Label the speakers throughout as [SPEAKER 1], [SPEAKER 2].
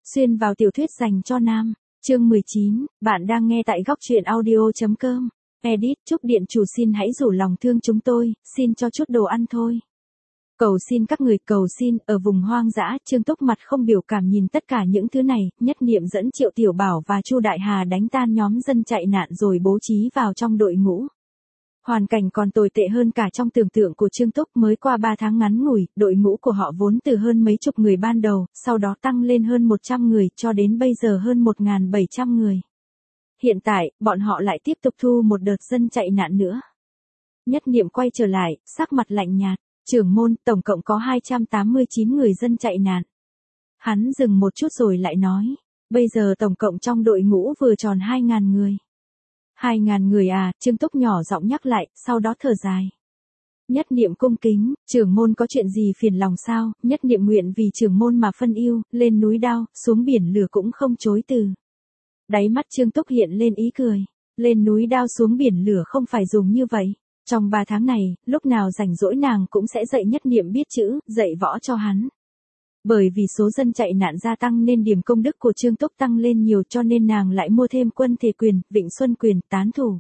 [SPEAKER 1] Xuyên vào tiểu thuyết dành cho nam. Chương 19, bạn đang nghe tại góc truyện audio.com. Edit, Trúc Điện Chủ xin hãy rủ lòng thương chúng tôi, xin cho chút đồ ăn thôi. Cầu xin các người, cầu xin, ở vùng hoang dã, Trương Túc mặt không biểu cảm nhìn tất cả những thứ này, nhất niệm dẫn Triệu Tiểu Bảo và Chu Đại Hà đánh tan nhóm dân chạy nạn rồi bố trí vào trong đội ngũ. Hoàn cảnh còn tồi tệ hơn cả trong tưởng tượng của Trương Túc. Mới qua 3 tháng ngắn ngủi, đội ngũ của họ vốn từ hơn mấy chục người ban đầu, sau đó tăng lên hơn 100 người, cho đến bây giờ hơn 1.700 người. Hiện tại, bọn họ lại tiếp tục thu một đợt dân chạy nạn nữa. Nhất niệm quay trở lại, sắc mặt lạnh nhạt. Trưởng môn, tổng cộng có 289 người dân chạy nạn. Hắn dừng một chút rồi lại nói, bây giờ tổng cộng trong đội ngũ vừa tròn 2.000 người. 2.000 người à, Trương Túc nhỏ giọng nhắc lại, sau đó thở dài. Nhất niệm cung kính, trưởng môn có chuyện gì phiền lòng sao? Nhất niệm nguyện vì trưởng môn mà phân ưu, lên núi đao, xuống biển lửa cũng không chối từ. Đáy mắt Trương Túc hiện lên ý cười, lên núi đao xuống biển lửa không phải dùng như vậy. Trong 3 tháng này, lúc nào rảnh rỗi nàng cũng sẽ dạy nhất niệm biết chữ, dạy võ cho hắn. Bởi vì số dân chạy nạn gia tăng nên điểm công đức của Trương Túc tăng lên nhiều, cho nên nàng lại mua thêm Quân Thể Quyền, Vịnh Xuân Quyền, tán thủ.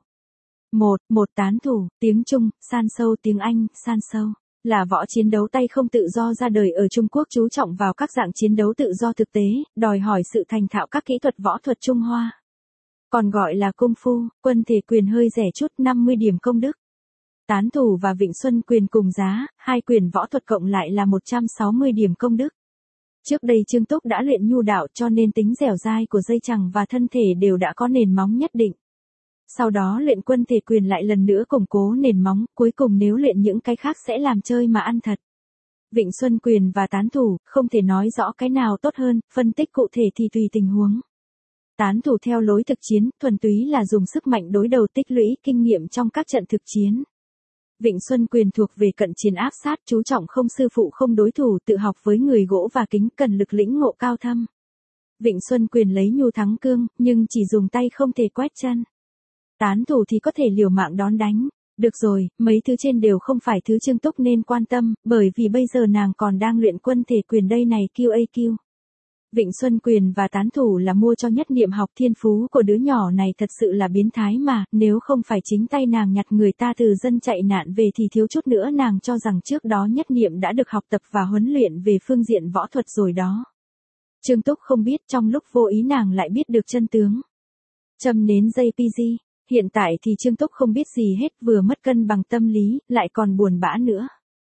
[SPEAKER 1] Một tán thủ, tiếng Trung, san sâu, tiếng Anh, san sâu, là võ chiến đấu tay không tự do ra đời ở Trung Quốc, chú trọng vào các dạng chiến đấu tự do thực tế, đòi hỏi sự thành thạo các kỹ thuật võ thuật Trung Hoa. Còn gọi là Cung Phu. Quân Thể Quyền hơi rẻ chút, 50 điểm công đức. Tán thủ và Vịnh Xuân Quyền cùng giá, hai quyền võ thuật cộng lại là 160 điểm công đức. Trước đây Trương Túc đã luyện nhu đạo, cho nên tính dẻo dai của dây chằng và thân thể đều đã có nền móng nhất định. Sau đó luyện Quân Thể Quyền lại lần nữa củng cố nền móng, cuối cùng nếu luyện những cái khác sẽ làm chơi mà ăn thật. Vịnh Xuân Quyền và tán thủ, không thể nói rõ cái nào tốt hơn, phân tích cụ thể thì tùy tình huống. Tán thủ theo lối thực chiến, thuần túy là dùng sức mạnh đối đầu, tích lũy kinh nghiệm trong các trận thực chiến. Vịnh Xuân Quyền thuộc về cận chiến áp sát, chú trọng không sư phụ không đối thủ, tự học với người gỗ và kính, cần lực lĩnh ngộ cao thâm. Vịnh Xuân Quyền lấy nhu thắng cương, nhưng chỉ dùng tay không thể quét chân. Tán thủ thì có thể liều mạng đón đánh. Được rồi, mấy thứ trên đều không phải thứ Trương Túc nên quan tâm, bởi vì bây giờ nàng còn đang luyện Quân Thể Quyền đây này. QAQ. Vịnh Xuân Quyền và tán thủ là mua cho nhất niệm học, thiên phú của đứa nhỏ này thật sự là biến thái mà, nếu không phải chính tay nàng nhặt người ta từ dân chạy nạn về thì thiếu chút nữa nàng cho rằng trước đó nhất niệm đã được học tập và huấn luyện về phương diện võ thuật rồi đó. Trương Túc không biết, trong lúc vô ý nàng lại biết được chân tướng. Châm nến JPG, hiện tại thì Trương Túc không biết gì hết, vừa mất cân bằng tâm lý, lại còn buồn bã nữa.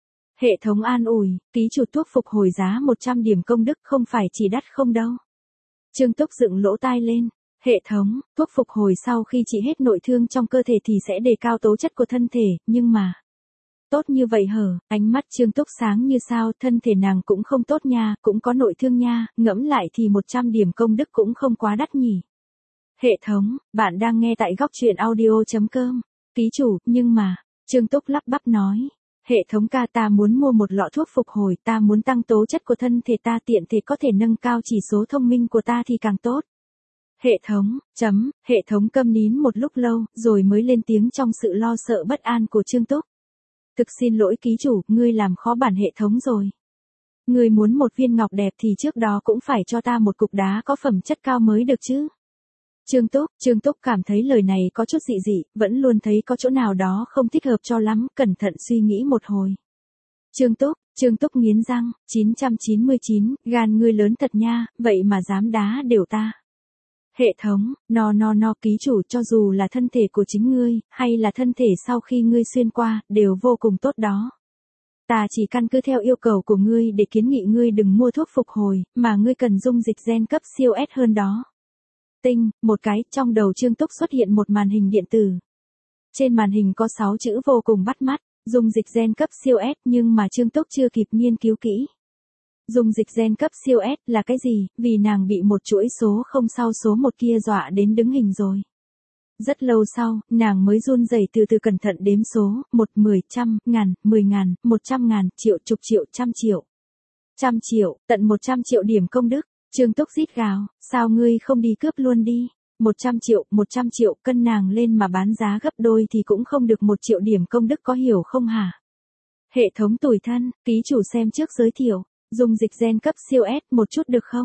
[SPEAKER 1] Hệ thống an ủi, ký chủ thuốc phục hồi giá 100 điểm công đức, không phải chỉ đắt không đâu. Trương Túc dựng lỗ tai lên. Hệ thống, thuốc phục hồi sau khi trị hết nội thương trong cơ thể thì sẽ đề cao tố chất của thân thể, nhưng mà... Tốt như vậy hở? Ánh mắt Trương Túc sáng như sao, thân thể nàng cũng không tốt nha, cũng có nội thương nha, ngẫm lại thì 100 điểm công đức cũng không quá đắt nhỉ. Hệ thống, bạn đang nghe tại góc truyện audio.com. Ký chủ, nhưng mà... Trương Túc lắp bắp nói. Hệ thống ca, ta muốn mua một lọ thuốc phục hồi, ta muốn tăng tố chất của thân thể ta, tiện thể có thể nâng cao chỉ số thông minh của ta thì càng tốt. Hệ thống câm nín một lúc lâu, rồi mới lên tiếng trong sự lo sợ bất an của Trương Túc. Thực xin lỗi ký chủ, ngươi làm khó bản hệ thống rồi. Ngươi muốn một viên ngọc đẹp thì trước đó cũng phải cho ta một cục đá có phẩm chất cao mới được chứ. Trương Túc cảm thấy lời này có chút dị dị, vẫn luôn thấy có chỗ nào đó không thích hợp cho lắm, cẩn thận suy nghĩ một hồi. Trương Túc nghiến răng, 999, gan ngươi lớn thật nha, vậy mà dám đá đều ta. Hệ thống, no, ký chủ, cho dù là thân thể của chính ngươi, hay là thân thể sau khi ngươi xuyên qua, đều vô cùng tốt đó. Ta chỉ căn cứ theo yêu cầu của ngươi để kiến nghị ngươi đừng mua thuốc phục hồi, mà ngươi cần dung dịch gen cấp siêu S hơn đó. Tinh, một cái, trong đầu Trương Túc xuất hiện một màn hình điện tử. Trên màn hình có 6 chữ vô cùng bắt mắt, dung dịch gen cấp siêu S, nhưng mà Trương Túc chưa kịp nghiên cứu kỹ. Dung dịch gen cấp siêu S là cái gì, vì nàng bị một chuỗi số không sau số 1 kia dọa đến đứng hình rồi. Rất lâu sau, nàng mới run rẩy từ từ cẩn thận đếm số, 1, 10, trăm, ngàn, 10.000, 100.000, triệu, chục triệu, trăm triệu. Trăm triệu, tận 100 triệu điểm công đức. Trương Túc rít gào, sao ngươi không đi cướp luôn đi? 100 triệu, cân nàng lên mà bán giá gấp đôi thì cũng không được 1 triệu điểm công đức, có hiểu không hả? Hệ thống tủi thân, ký chủ xem trước giới thiệu, dung dịch gen cấp siêu S một chút được không?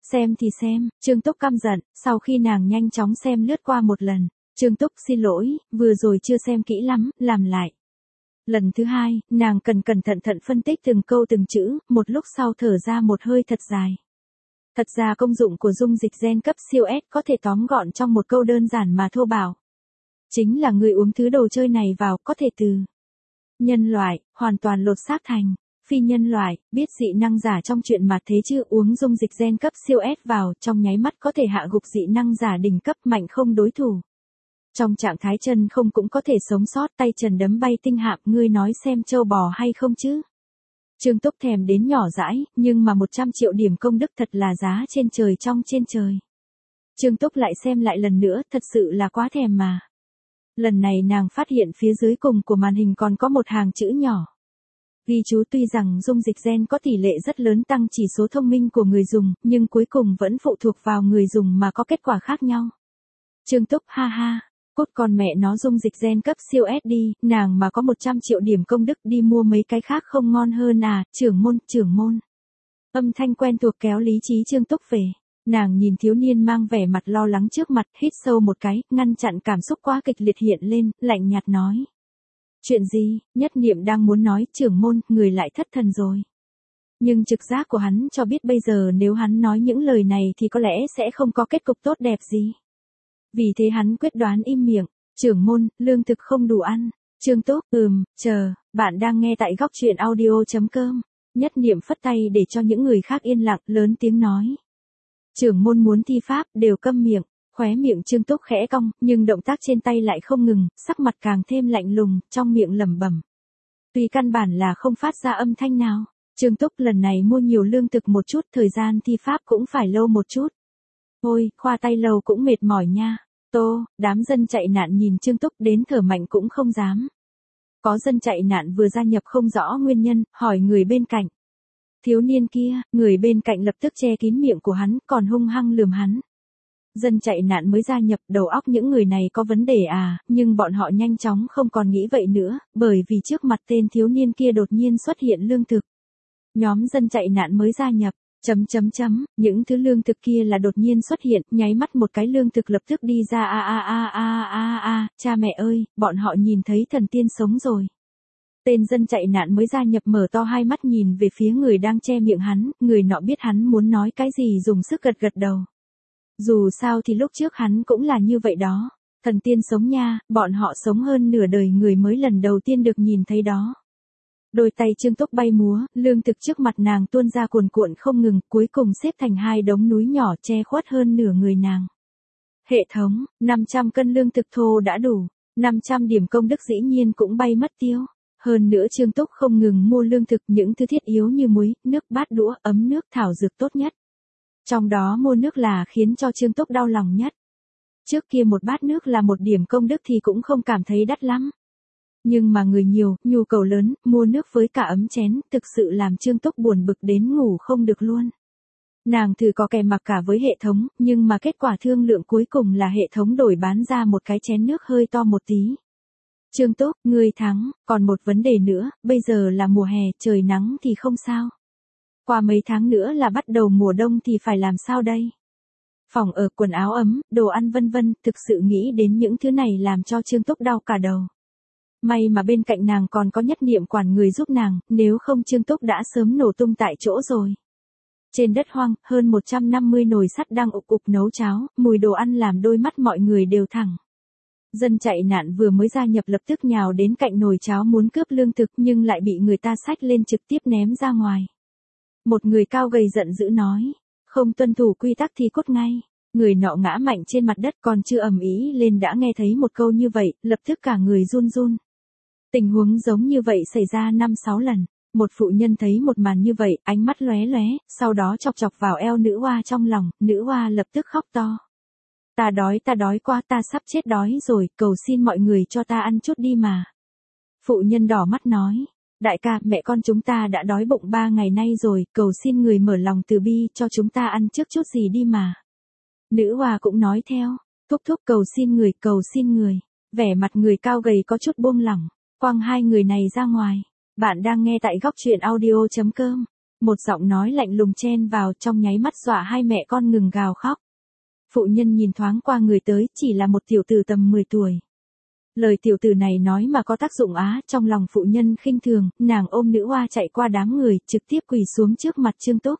[SPEAKER 1] Xem thì xem, Trương Túc căm giận, sau khi nàng nhanh chóng xem lướt qua một lần. Trương Túc xin lỗi, vừa rồi chưa xem kỹ lắm, làm lại. Lần thứ hai, nàng cẩn thận phân tích từng câu từng chữ, một lúc sau thở ra một hơi thật dài. Thật ra công dụng của dung dịch gen cấp siêu S có thể tóm gọn trong một câu đơn giản mà thô bạo. Chính là người uống thứ đồ chơi này vào có thể từ nhân loại, hoàn toàn lột xác thành phi nhân loại, biết dị năng giả trong chuyện mà thế chứ uống dung dịch gen cấp siêu S vào trong nháy mắt có thể hạ gục dị năng giả đỉnh cấp mạnh không đối thủ. Trong trạng thái chân không cũng có thể sống sót, tay trần đấm bay tinh hạm, ngươi nói xem trâu bò hay không chứ. Trương Túc thèm đến nhỏ dãi, nhưng mà 100 triệu điểm công đức thật là giá trên trời trong trên trời. Trương Túc lại xem lại lần nữa, thật sự là quá thèm mà. Lần này nàng phát hiện phía dưới cùng của màn hình còn có một hàng chữ nhỏ. Ghi chú tuy rằng dung dịch gen có tỷ lệ rất lớn tăng chỉ số thông minh của người dùng, nhưng cuối cùng vẫn phụ thuộc vào người dùng mà có kết quả khác nhau. Trương Túc ha ha, cút con mẹ nó dung dịch gen cấp siêu S đi, nàng mà có 100 triệu điểm công đức đi mua mấy cái khác không ngon hơn à, trưởng môn. Âm thanh quen thuộc kéo lý trí Trương Túc về. Nàng nhìn thiếu niên mang vẻ mặt lo lắng trước mặt, hít sâu một cái, ngăn chặn cảm xúc quá kịch liệt hiện lên, lạnh nhạt nói. Chuyện gì, Nhất Niệm đang muốn nói, trưởng môn, người lại thất thần rồi. Nhưng trực giác của hắn cho biết bây giờ nếu hắn nói những lời này thì có lẽ sẽ không có kết cục tốt đẹp gì. Vì thế hắn quyết đoán im miệng, trưởng môn, lương thực không đủ ăn. Trương Túc, chờ, bạn đang nghe tại góc truyện audio.com. Nhất Niệm phất tay để cho những người khác yên lặng, lớn tiếng nói. Trưởng môn muốn thi pháp, đều câm miệng, khóe miệng Trương Túc khẽ cong, nhưng động tác trên tay lại không ngừng, sắc mặt càng thêm lạnh lùng, trong miệng lẩm bẩm. Tuy căn bản là không phát ra âm thanh nào, Trương Túc lần này mua nhiều lương thực một chút, thời gian thi pháp cũng phải lâu một chút. Ôi, khoa tay lâu cũng mệt mỏi nha. Đám dân chạy nạn nhìn Trương Túc đến thở mạnh cũng không dám. Có dân chạy nạn vừa gia nhập không rõ nguyên nhân, hỏi người bên cạnh. Thiếu niên kia, người bên cạnh lập tức che kín miệng của hắn, còn hung hăng lườm hắn. Dân chạy nạn mới gia nhập, đầu óc những người này có vấn đề à, nhưng bọn họ nhanh chóng không còn nghĩ vậy nữa, bởi vì trước mặt tên thiếu niên kia đột nhiên xuất hiện lương thực. Nhóm dân chạy nạn mới gia nhập, những thứ lương thực kia là đột nhiên xuất hiện, nháy mắt một cái lương thực lập tức đi ra cha mẹ ơi, bọn họ nhìn thấy thần tiên sống rồi. Tên dân chạy nạn mới gia nhập mở to hai mắt nhìn về phía người đang che miệng hắn, người nọ biết hắn muốn nói cái gì dùng sức gật đầu. Dù sao thì lúc trước hắn cũng là như vậy đó, thần tiên sống nha, bọn họ sống hơn nửa đời người mới lần đầu tiên được nhìn thấy đó. Đôi tay Trương Túc bay múa, lương thực trước mặt nàng tuôn ra cuồn cuộn không ngừng, cuối cùng xếp thành hai đống núi nhỏ che khuất hơn nửa người nàng. Hệ thống, 500 cân lương thực thô đã đủ, 500 điểm công đức dĩ nhiên cũng bay mất tiêu. Hơn nữa Trương Túc không ngừng mua lương thực, những thứ thiết yếu như muối, nước, bát đũa, ấm nước, thảo dược tốt nhất. Trong đó mua nước là khiến cho Trương Túc đau lòng nhất. Trước kia một bát nước là 1 điểm công đức thì cũng không cảm thấy đắt lắm. Nhưng mà người nhiều, nhu cầu lớn, mua nước với cả ấm chén, thực sự làm Trương Túc buồn bực đến ngủ không được luôn. Nàng thử có kè mặc cả với hệ thống, nhưng mà kết quả thương lượng cuối cùng là hệ thống đổi bán ra một cái chén nước hơi to một tí. Trương Túc, ngươi thắng, còn một vấn đề nữa, bây giờ là mùa hè, trời nắng thì không sao. Qua mấy tháng nữa là bắt đầu mùa đông thì phải làm sao đây? Phòng ở, quần áo ấm, đồ ăn vân vân, thực sự nghĩ đến những thứ này làm cho Trương Túc đau cả đầu. May mà bên cạnh nàng còn có Nhất Niệm quản người giúp nàng, nếu không Trương Túc đã sớm nổ tung tại chỗ rồi. Trên đất hoang, hơn 150 nồi sắt đang ục ục nấu cháo, mùi đồ ăn làm đôi mắt mọi người đều thẳng. Dân chạy nạn vừa mới gia nhập lập tức nhào đến cạnh nồi cháo muốn cướp lương thực nhưng lại bị người ta xách lên trực tiếp ném ra ngoài. Một người cao gầy giận dữ nói, không tuân thủ quy tắc thì cút ngay. Người nọ ngã mạnh trên mặt đất còn chưa ầm ĩ lên đã nghe thấy một câu như vậy, lập tức cả người run run. Tình huống giống như vậy xảy ra 5-6 lần. Một phụ nhân thấy một màn như vậy, ánh mắt lóe lóe, sau đó chọc chọc vào eo nữ oa trong lòng, nữ oa lập tức khóc to. Ta đói quá, ta sắp chết đói rồi, cầu xin mọi người cho ta ăn chút đi mà. Phụ nhân đỏ mắt nói, đại ca, mẹ con chúng ta đã đói bụng 3 ngày nay rồi, cầu xin người mở lòng từ bi cho chúng ta ăn trước chút gì đi mà. Nữ oa cũng nói theo, thúc cầu xin người. Vẻ mặt người cao gầy có chút buông lỏng, quăng hai người này ra ngoài. Bạn đang nghe tại góc truyện audio.com. Một giọng nói lạnh lùng chen vào, trong nháy mắt dọa hai mẹ con ngừng gào khóc. Phụ nhân nhìn thoáng qua người tới, chỉ là một tiểu tử tầm 10 tuổi. Lời tiểu tử này nói mà có tác dụng á, trong lòng phụ nhân khinh thường, nàng ôm nữ oa chạy qua đám người, trực tiếp quỳ xuống trước mặt Trương Túc.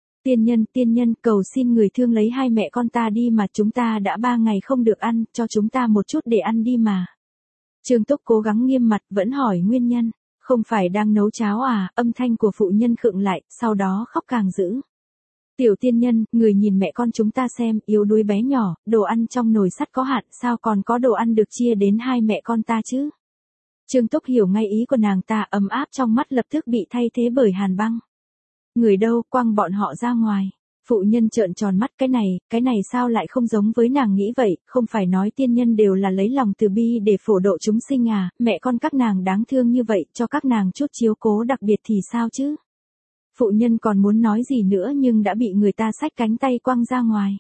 [SPEAKER 1] Tiên nhân, cầu xin người thương lấy hai mẹ con ta đi mà, chúng ta đã 3 ngày không được ăn, cho chúng ta một chút để ăn đi mà. Trương Túc cố gắng nghiêm mặt, vẫn hỏi nguyên nhân. Không phải đang nấu cháo à? Âm thanh của phụ nhân khựng lại, sau đó khóc càng dữ. Tiểu tiên nhân, người nhìn mẹ con chúng ta xem, yếu đuối bé nhỏ, đồ ăn trong nồi sắt có hạn, sao còn có đồ ăn được chia đến hai mẹ con ta chứ? Trương Túc hiểu ngay ý của nàng ta, ấm áp trong mắt lập tức bị thay thế bởi hàn băng. Người đâu, quăng bọn họ ra ngoài. Phụ nhân trợn tròn mắt, cái này sao lại không giống với nàng nghĩ vậy, không phải nói tiên nhân đều là lấy lòng từ bi để phổ độ chúng sinh à, mẹ con các nàng đáng thương như vậy, cho các nàng chút chiếu cố đặc biệt thì sao chứ? Phụ nhân còn muốn nói gì nữa nhưng đã bị người ta xách cánh tay quăng ra ngoài.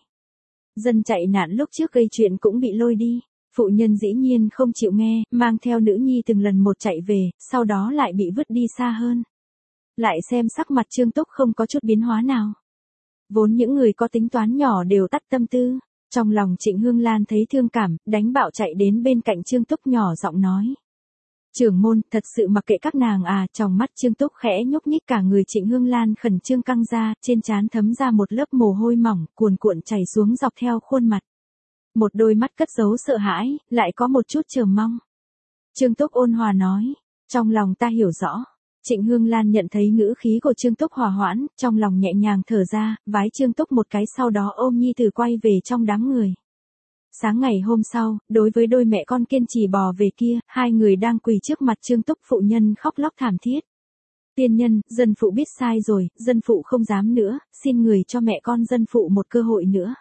[SPEAKER 1] Dân chạy nạn lúc trước gây chuyện cũng bị lôi đi. Phụ nhân dĩ nhiên không chịu nghe, mang theo nữ nhi từng lần một chạy về, sau đó lại bị vứt đi xa hơn. Lại xem sắc mặt Trương Túc không có chút biến hóa nào. Vốn những người có tính toán nhỏ đều tắt tâm tư. Trong lòng Trịnh Hương Lan thấy thương cảm, đánh bạo chạy đến bên cạnh Trương Túc nhỏ giọng nói. Trưởng môn, thật sự mặc kệ các nàng à, trong mắt Trương Túc khẽ nhúc nhích, cả người Trịnh Hương Lan khẩn trương căng ra, trên trán thấm ra một lớp mồ hôi mỏng, cuồn cuộn chảy xuống dọc theo khuôn mặt. Một đôi mắt cất giấu sợ hãi, lại có một chút chờ mong. Trương Túc ôn hòa nói, trong lòng ta hiểu rõ. Trịnh Hương Lan nhận thấy ngữ khí của Trương Túc hòa hoãn, trong lòng nhẹ nhàng thở ra, vái Trương Túc một cái, sau đó ôm nhi tử quay về trong đám người. Sáng ngày hôm sau, đối với đôi mẹ con kiên trì bò về kia, hai người đang quỳ trước mặt Trương Túc, phụ nhân khóc lóc thảm thiết. Tiên nhân, dân phụ biết sai rồi, dân phụ không dám nữa, xin người cho mẹ con dân phụ một cơ hội nữa.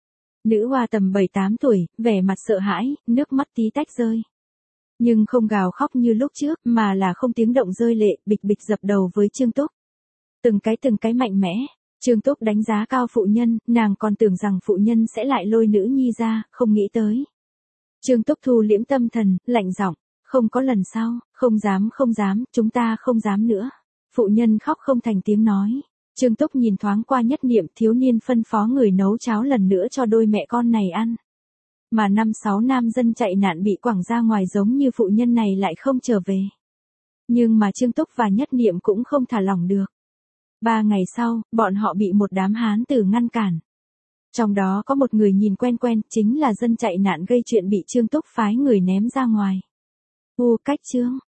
[SPEAKER 1] Nữ hoa tầm 7-8 tuổi, vẻ mặt sợ hãi, nước mắt tí tách rơi. Nhưng không gào khóc như lúc trước, mà là không tiếng động rơi lệ, bịch bịch dập đầu với Trương Túc. Từng cái mạnh mẽ. Trương Túc đánh giá cao phụ nhân, nàng còn tưởng rằng phụ nhân sẽ lại lôi nữ nhi ra, không nghĩ tới. Trương Túc thu liễm tâm thần, lạnh giọng, không có lần sau, không dám, chúng ta không dám nữa. Phụ nhân khóc không thành tiếng nói. Trương Túc nhìn thoáng qua Nhất Niệm, thiếu niên phân phó người nấu cháo lần nữa cho đôi mẹ con này ăn. Mà 5-6 nam dân chạy nạn bị quẳng ra ngoài giống như phụ nhân này lại không trở về. Nhưng mà Trương Túc và Nhất Niệm cũng không thả lỏng được. 3 ngày sau, bọn họ bị một đám hán tử ngăn cản. Trong đó có một người nhìn quen, chính là dân chạy nạn gây chuyện bị Trương Túc phái người ném ra ngoài. Cách Trương